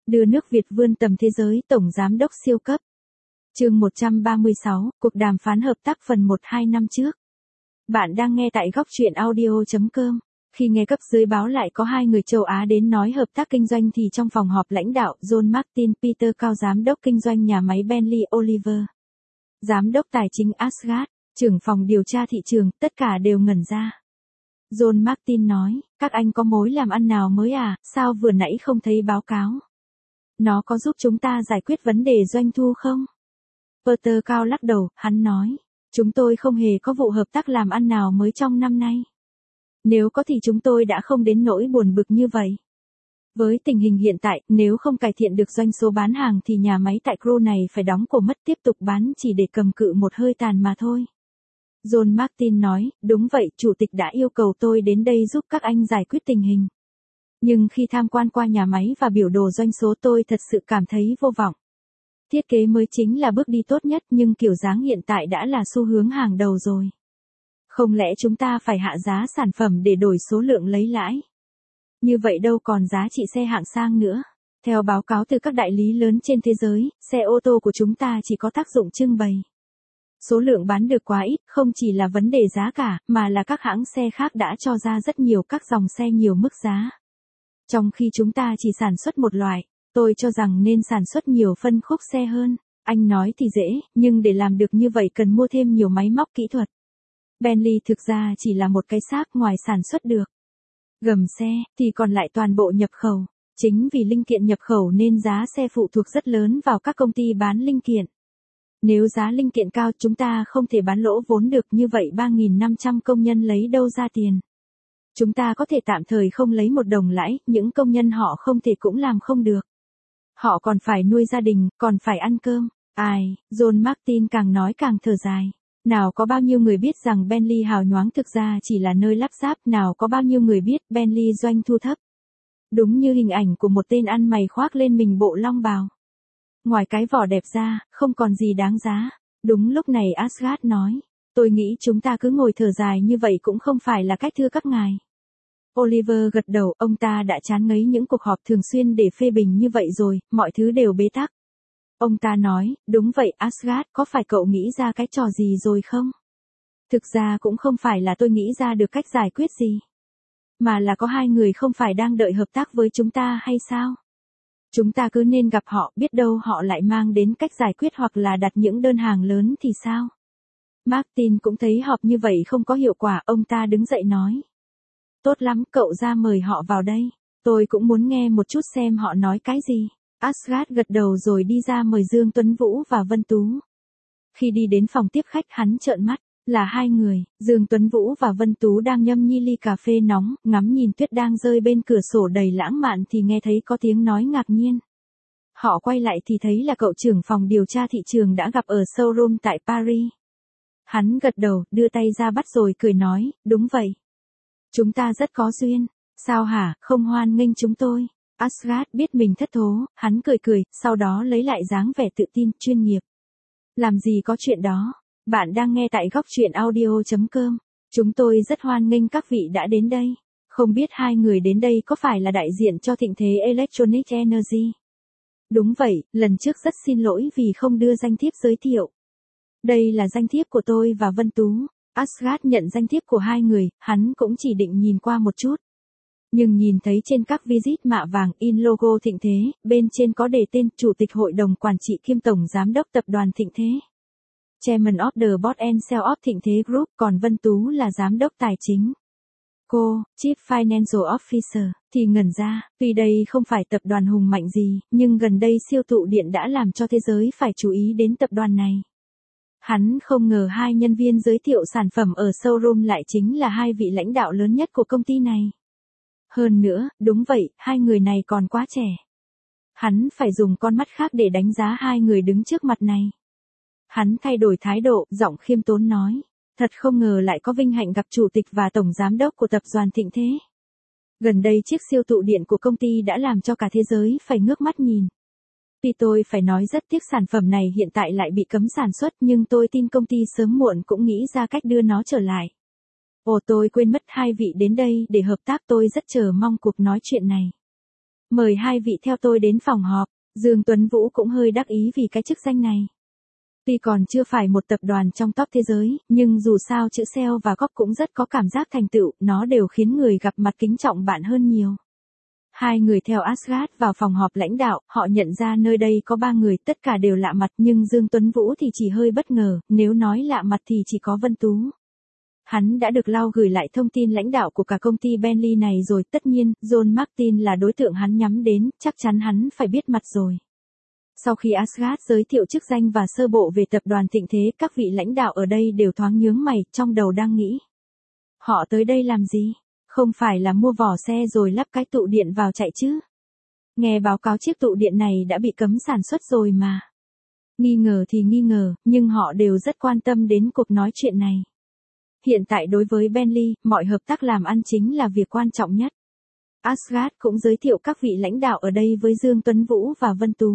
Đưa nước Việt vươn tầm thế giới, Tổng Giám đốc siêu cấp. Chương 136, cuộc đàm phán hợp tác phần 1-2 năm trước. Bạn đang nghe tại góc truyện audio.com. Khi nghe cấp dưới báo lại có 2 người châu Á đến nói hợp tác kinh doanh thì trong phòng họp lãnh đạo, John Martin Peter cao giám đốc kinh doanh nhà máy Bentley Oliver, giám đốc tài chính Asgard, trưởng phòng điều tra thị trường, tất cả đều ngẩn ra. John Martin nói, các anh có mối làm ăn nào mới à, sao vừa nãy không thấy báo cáo? Nó có giúp chúng ta giải quyết vấn đề doanh thu không? Peter cao lắc đầu, hắn nói, chúng tôi không hề có vụ hợp tác làm ăn nào mới trong năm nay. Nếu có thì chúng tôi đã không đến nỗi buồn bực như vậy. Với tình hình hiện tại, nếu không cải thiện được doanh số bán hàng thì nhà máy tại Crewe này phải đóng cổ mất, tiếp tục bán chỉ để cầm cự một hơi tàn mà thôi. John Martin nói, đúng vậy, chủ tịch đã yêu cầu tôi đến đây giúp các anh giải quyết tình hình. Nhưng khi tham quan qua nhà máy và biểu đồ doanh số tôi thật sự cảm thấy vô vọng. Thiết kế mới chính là bước đi tốt nhất nhưng kiểu dáng hiện tại đã là xu hướng hàng đầu rồi. Không lẽ chúng ta phải hạ giá sản phẩm để đổi số lượng lấy lãi? Như vậy đâu còn giá trị xe hạng sang nữa. Theo báo cáo từ các đại lý lớn trên thế giới, xe ô tô của chúng ta chỉ có tác dụng trưng bày. Số lượng bán được quá ít, không chỉ là vấn đề giá cả, mà là các hãng xe khác đã cho ra rất nhiều các dòng xe nhiều mức giá. Trong khi chúng ta chỉ sản xuất một loại, tôi cho rằng nên sản xuất nhiều phân khúc xe hơn. Anh nói thì dễ, nhưng để làm được như vậy cần mua thêm nhiều máy móc kỹ thuật. Bentley thực ra chỉ là một cái xác ngoài sản xuất được gầm xe, thì còn lại toàn bộ nhập khẩu. Chính vì linh kiện nhập khẩu nên giá xe phụ thuộc rất lớn vào các công ty bán linh kiện. Nếu giá linh kiện cao chúng ta không thể bán lỗ vốn được, như vậy 3.500 công nhân lấy đâu ra tiền. Chúng ta có thể tạm thời không lấy một đồng lãi, những công nhân họ không thể cũng làm không được. Họ còn phải nuôi gia đình, còn phải ăn cơm. Ai, John Martin càng nói càng thở dài. Nào có bao nhiêu người biết rằng Bentley hào nhoáng thực ra chỉ là nơi lắp ráp, nào có bao nhiêu người biết Bentley doanh thu thấp. Đúng như hình ảnh của một tên ăn mày khoác lên mình bộ long bào. Ngoài cái vỏ đẹp ra, không còn gì đáng giá. Đúng lúc này Asgard nói, tôi nghĩ chúng ta cứ ngồi thở dài như vậy cũng không phải là cách thưa các ngài. Oliver gật đầu, ông ta đã chán ngấy những cuộc họp thường xuyên để phê bình như vậy rồi, mọi thứ đều bế tắc. Ông ta nói, đúng vậy Asgard, có phải cậu nghĩ ra cái trò gì rồi không? Thực ra cũng không phải là tôi nghĩ ra được cách giải quyết gì. Mà là có 2 người không phải đang đợi hợp tác với chúng ta hay sao? Chúng ta cứ nên gặp họ, biết đâu họ lại mang đến cách giải quyết hoặc là đặt những đơn hàng lớn thì sao? Martin cũng thấy họp như vậy không có hiệu quả, ông ta đứng dậy nói. Tốt lắm, cậu ra mời họ vào đây. Tôi cũng muốn nghe một chút xem họ nói cái gì. Asgard gật đầu rồi đi ra mời Dương Tuấn Vũ và Vân Tú. Khi đi đến phòng tiếp khách hắn trợn mắt, là 2 người, Dương Tuấn Vũ và Vân Tú đang nhâm nhi ly cà phê nóng, ngắm nhìn tuyết đang rơi bên cửa sổ đầy lãng mạn thì nghe thấy có tiếng nói ngạc nhiên. Họ quay lại thì thấy là cậu trưởng phòng điều tra thị trường đã gặp ở showroom tại Paris. Hắn gật đầu, đưa tay ra bắt rồi cười nói, đúng vậy. Chúng ta rất có duyên, sao hả, không hoan nghênh chúng tôi. Asgard biết mình thất thố, hắn cười cười, sau đó lấy lại dáng vẻ tự tin, chuyên nghiệp. Làm gì có chuyện đó, bạn đang nghe tại góc truyện audio.com. Chúng tôi rất hoan nghênh các vị đã đến đây. Không biết 2 người đến đây có phải là đại diện cho thịnh thế Electronic Energy? Đúng vậy, lần trước rất xin lỗi vì không đưa danh thiếp giới thiệu. Đây là danh thiếp của tôi và Vân Tú. Asgard nhận danh thiếp của 2 người, hắn cũng chỉ định nhìn qua một chút. Nhưng nhìn thấy trên các visit mạ vàng in logo Thịnh Thế, bên trên có đề tên Chủ tịch Hội đồng Quản trị kiêm Tổng Giám đốc Tập đoàn Thịnh Thế. Chairman of the Board and Sale of Thịnh Thế Group, còn Vân Tú là Giám đốc Tài chính. Cô, Chief Financial Officer, thì ngẩn ra, tuy đây không phải tập đoàn hùng mạnh gì, nhưng gần đây siêu tụ điện đã làm cho thế giới phải chú ý đến tập đoàn này. Hắn không ngờ 2 nhân viên giới thiệu sản phẩm ở showroom lại chính là 2 vị lãnh đạo lớn nhất của công ty này. Hơn nữa, đúng vậy, 2 người này còn quá trẻ. Hắn phải dùng con mắt khác để đánh giá 2 người đứng trước mặt này. Hắn thay đổi thái độ, giọng khiêm tốn nói. Thật không ngờ lại có vinh hạnh gặp chủ tịch và tổng giám đốc của tập đoàn Thịnh Thế. Gần đây chiếc siêu tụ điện của công ty đã làm cho cả thế giới phải ngước mắt nhìn. Tuy tôi phải nói rất tiếc sản phẩm này hiện tại lại bị cấm sản xuất, nhưng tôi tin công ty sớm muộn cũng nghĩ ra cách đưa nó trở lại. Ồ, tôi quên mất 2 vị đến đây để hợp tác, tôi rất chờ mong cuộc nói chuyện này. Mời hai vị theo tôi đến phòng họp. Dương Tuấn Vũ cũng hơi đắc ý vì cái chức danh này. Tuy còn chưa phải một tập đoàn trong top thế giới, nhưng dù sao chữ SEO và GOP cũng rất có cảm giác thành tựu, nó đều khiến người gặp mặt kính trọng bạn hơn nhiều. Hai người theo Asgard vào phòng họp lãnh đạo, họ nhận ra nơi đây có 3 người, tất cả đều lạ mặt, nhưng Dương Tuấn Vũ thì chỉ hơi bất ngờ, nếu nói lạ mặt thì chỉ có Vân Tú. Hắn đã được Lau gửi lại thông tin lãnh đạo của cả công ty Bentley này rồi, tất nhiên, John Martin là đối tượng hắn nhắm đến, chắc chắn hắn phải biết mặt rồi. Sau khi Asgard giới thiệu chức danh và sơ bộ về tập đoàn thịnh thế, các vị lãnh đạo ở đây đều thoáng nhướng mày, trong đầu đang nghĩ. Họ tới đây làm gì? Không phải là mua vỏ xe rồi lắp cái tụ điện vào chạy chứ? Nghe báo cáo chiếc tụ điện này đã bị cấm sản xuất rồi mà. Nghi ngờ thì nghi ngờ, nhưng họ đều rất quan tâm đến cuộc nói chuyện này. Hiện tại đối với Bentley, mọi hợp tác làm ăn chính là việc quan trọng nhất. Asgard cũng giới thiệu các vị lãnh đạo ở đây với Dương Tuấn Vũ và Vân Tú.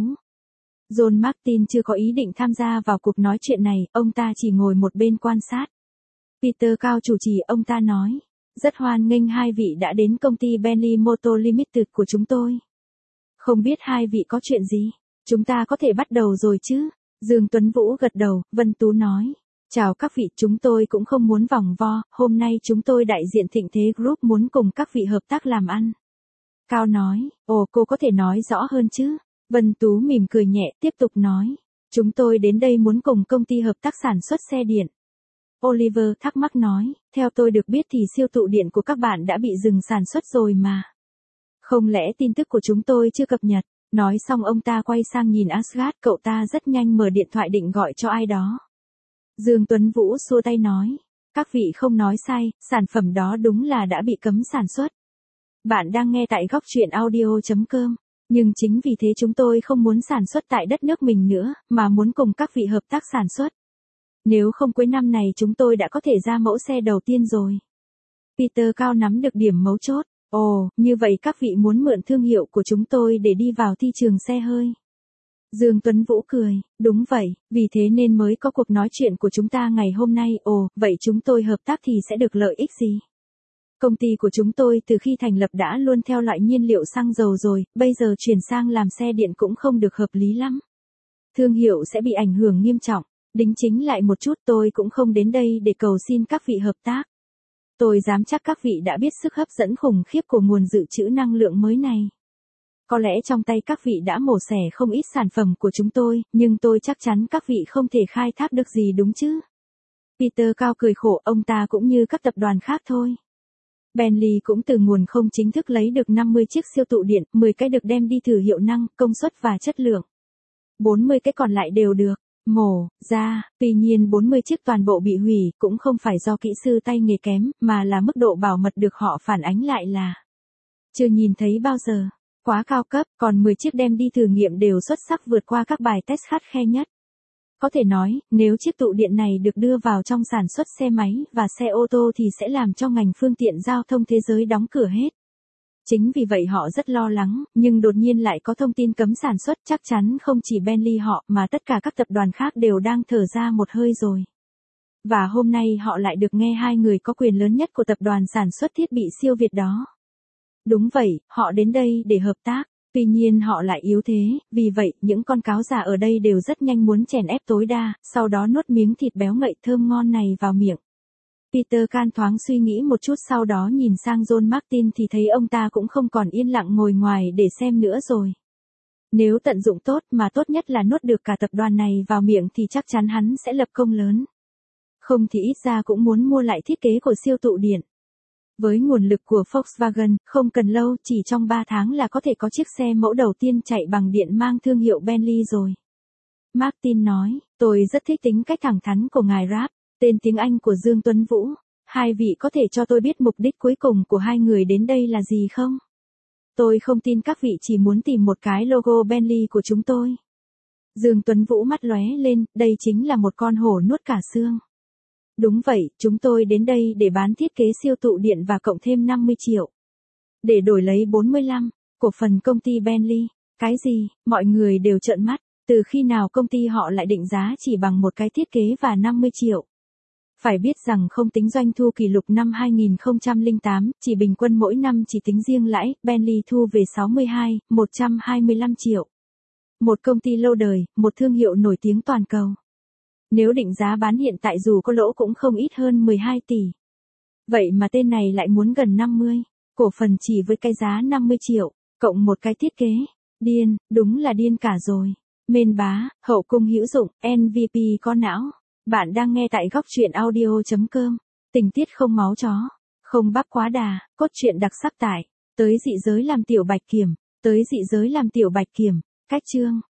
John Martin chưa có ý định tham gia vào cuộc nói chuyện này, ông ta chỉ ngồi một bên quan sát. Peter Cao chủ trì, ông ta nói, rất hoan nghênh hai vị đã đến công ty Bentley Motor Limited của chúng tôi. Không biết hai vị có chuyện gì? Chúng ta có thể bắt đầu rồi chứ? Dương Tuấn Vũ gật đầu, Vân Tú nói. Chào các vị, chúng tôi cũng không muốn vòng vo, hôm nay chúng tôi đại diện Thịnh Thế Group muốn cùng các vị hợp tác làm ăn. Cao nói, ồ cô có thể nói rõ hơn chứ? Vân Tú mỉm cười nhẹ, tiếp tục nói. Chúng tôi đến đây muốn cùng công ty hợp tác sản xuất xe điện. Oliver thắc mắc nói, theo tôi được biết thì siêu tụ điện của các bạn đã bị dừng sản xuất rồi mà. Không lẽ tin tức của chúng tôi chưa cập nhật? Nói xong ông ta quay sang nhìn Asgard, cậu ta rất nhanh mở điện thoại định gọi cho ai đó. Dương Tuấn Vũ xua tay nói, các vị không nói sai, sản phẩm đó đúng là đã bị cấm sản xuất. Bạn đang nghe tại góc truyện audio.com, nhưng chính vì thế chúng tôi không muốn sản xuất tại đất nước mình nữa, mà muốn cùng các vị hợp tác sản xuất. Nếu không cuối năm này chúng tôi đã có thể ra mẫu xe đầu tiên rồi. Peter Cao nắm được điểm mấu chốt. Ồ, như vậy các vị muốn mượn thương hiệu của chúng tôi để đi vào thị trường xe hơi. Dương Tuấn Vũ cười, đúng vậy, vì thế nên mới có cuộc nói chuyện của chúng ta ngày hôm nay. Ồ, vậy chúng tôi hợp tác thì sẽ được lợi ích gì? Công ty của chúng tôi từ khi thành lập đã luôn theo loại nhiên liệu xăng dầu rồi, bây giờ chuyển sang làm xe điện cũng không được hợp lý lắm. Thương hiệu sẽ bị ảnh hưởng nghiêm trọng. Đính chính lại một chút, tôi cũng không đến đây để cầu xin các vị hợp tác. Tôi dám chắc các vị đã biết sức hấp dẫn khủng khiếp của nguồn dự trữ năng lượng mới này. Có lẽ trong tay các vị đã mổ xẻ không ít sản phẩm của chúng tôi, nhưng tôi chắc chắn các vị không thể khai thác được gì đúng chứ? Peter Cao cười khổ, ông ta cũng như các tập đoàn khác thôi. Bentley cũng từ nguồn không chính thức lấy được 50 chiếc siêu tụ điện, 10 cái được đem đi thử hiệu năng, công suất và chất lượng. 40 cái còn lại đều được mổ ra, tuy nhiên 40 chiếc toàn bộ bị hủy, cũng không phải do kỹ sư tay nghề kém, mà là mức độ bảo mật được họ phản ánh lại là chưa nhìn thấy bao giờ, quá cao cấp, còn 10 chiếc đem đi thử nghiệm đều xuất sắc vượt qua các bài test khắt khe nhất. Có thể nói, nếu chiếc tụ điện này được đưa vào trong sản xuất xe máy và xe ô tô thì sẽ làm cho ngành phương tiện giao thông thế giới đóng cửa hết. Chính vì vậy họ rất lo lắng, nhưng đột nhiên lại có thông tin cấm sản xuất, chắc chắn không chỉ Bentley họ mà tất cả các tập đoàn khác đều đang thở ra một hơi rồi. Và hôm nay họ lại được nghe hai người có quyền lớn nhất của tập đoàn sản xuất thiết bị siêu việt đó. Đúng vậy, họ đến đây để hợp tác, tuy nhiên họ lại yếu thế, vì vậy những con cáo già ở đây đều rất nhanh muốn chèn ép tối đa, sau đó nuốt miếng thịt béo ngậy thơm ngon này vào miệng. Peter Can thoáng suy nghĩ một chút, sau đó nhìn sang John Martin thì thấy ông ta cũng không còn yên lặng ngồi ngoài để xem nữa rồi. Nếu tận dụng tốt mà tốt nhất là nuốt được cả tập đoàn này vào miệng thì chắc chắn hắn sẽ lập công lớn. Không thì ít ra cũng muốn mua lại thiết kế của siêu tụ điện. Với nguồn lực của Volkswagen, không cần lâu, chỉ trong 3 tháng là có thể có chiếc xe mẫu đầu tiên chạy bằng điện mang thương hiệu Bentley rồi. Martin nói, tôi rất thích tính cách thẳng thắn của ngài Rapp, tên tiếng Anh của Dương Tuấn Vũ. Hai vị có thể cho tôi biết mục đích cuối cùng của hai người đến đây là gì không? Tôi không tin các vị chỉ muốn tìm một cái logo Bentley của chúng tôi. Dương Tuấn Vũ mắt lóe lên, đây chính là một con hổ nuốt cả xương. Đúng vậy, chúng tôi đến đây để bán thiết kế siêu tụ điện và cộng thêm 50 triệu. Để đổi lấy 45, cổ phần công ty Bentley. Cái gì, mọi người đều trợn mắt, từ khi nào công ty họ lại định giá chỉ bằng một cái thiết kế và 50 triệu. Phải biết rằng không tính doanh thu kỷ lục năm 2008, chỉ bình quân mỗi năm chỉ tính riêng lãi, Bentley thu về 125 triệu. Một công ty lâu đời, một thương hiệu nổi tiếng toàn cầu. Nếu định giá bán hiện tại dù có lỗ cũng không ít hơn 12 tỷ. Vậy mà tên này lại muốn gần 50. Cổ phần chỉ với cái giá 50 triệu, cộng một cái thiết kế. Điên, đúng là điên cả rồi. Mên bá, hậu cung hữu dụng, MVP có não. Bạn đang nghe tại góc truyện audio.com. Tình tiết không máu chó, không bắp quá đà, cốt truyện đặc sắc tại. Tới dị giới làm tiểu bạch kiểm, tới dị giới làm tiểu bạch kiểm. Cách chương.